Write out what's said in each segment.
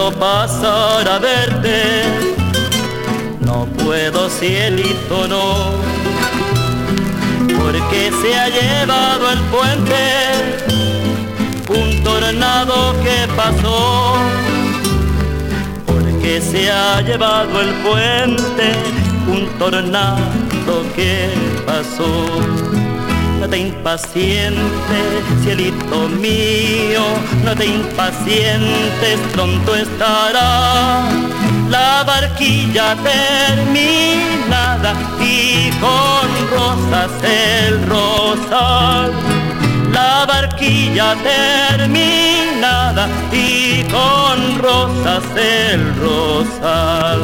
puedo pasar a verte, no puedo, cielito, no, porque se ha llevado el puente un tornado que pasó, porque se ha llevado el puente un tornado que pasó. No te impacientes, cielito mío, no te impacientes, pronto estará la barquilla terminada y con rosas el rosal. La barquilla terminada y con rosas el rosal.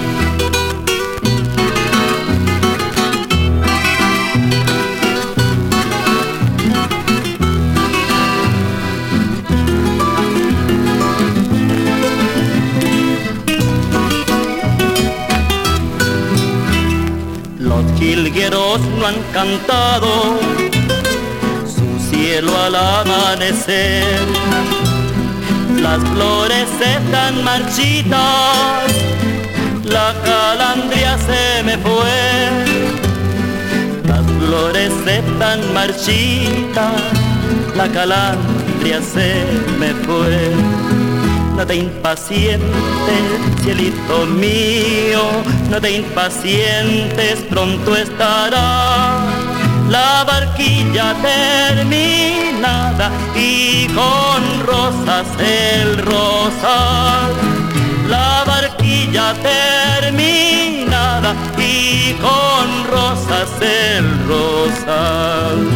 Los jilgueros no han cantado su cielo al amanecer. Las flores están marchitas, la calandria se me fue. Las flores están marchitas, la calandria se me fue. No te impacientes, cielito mío, no te impacientes, pronto estará la barquilla terminada y con rosas el rosal. La barquilla terminada y con rosas el rosal.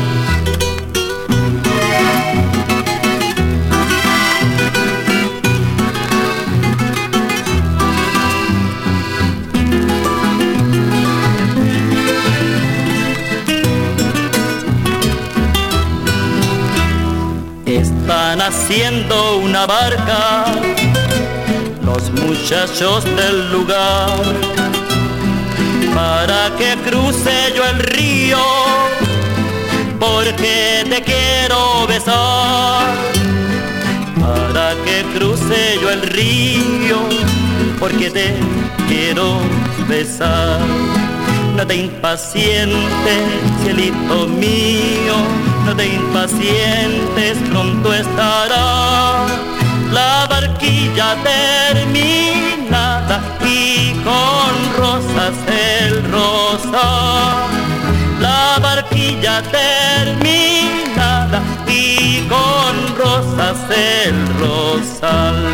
Están haciendo una barca los muchachos del lugar para que cruce yo el río, porque te quiero besar. Para que cruce yo el río, porque te quiero besar. No te impacientes, cielito mío, no te impacientes, pronto estará la barquilla terminada y con rosas el rosal. La barquilla terminada y con rosas el rosal.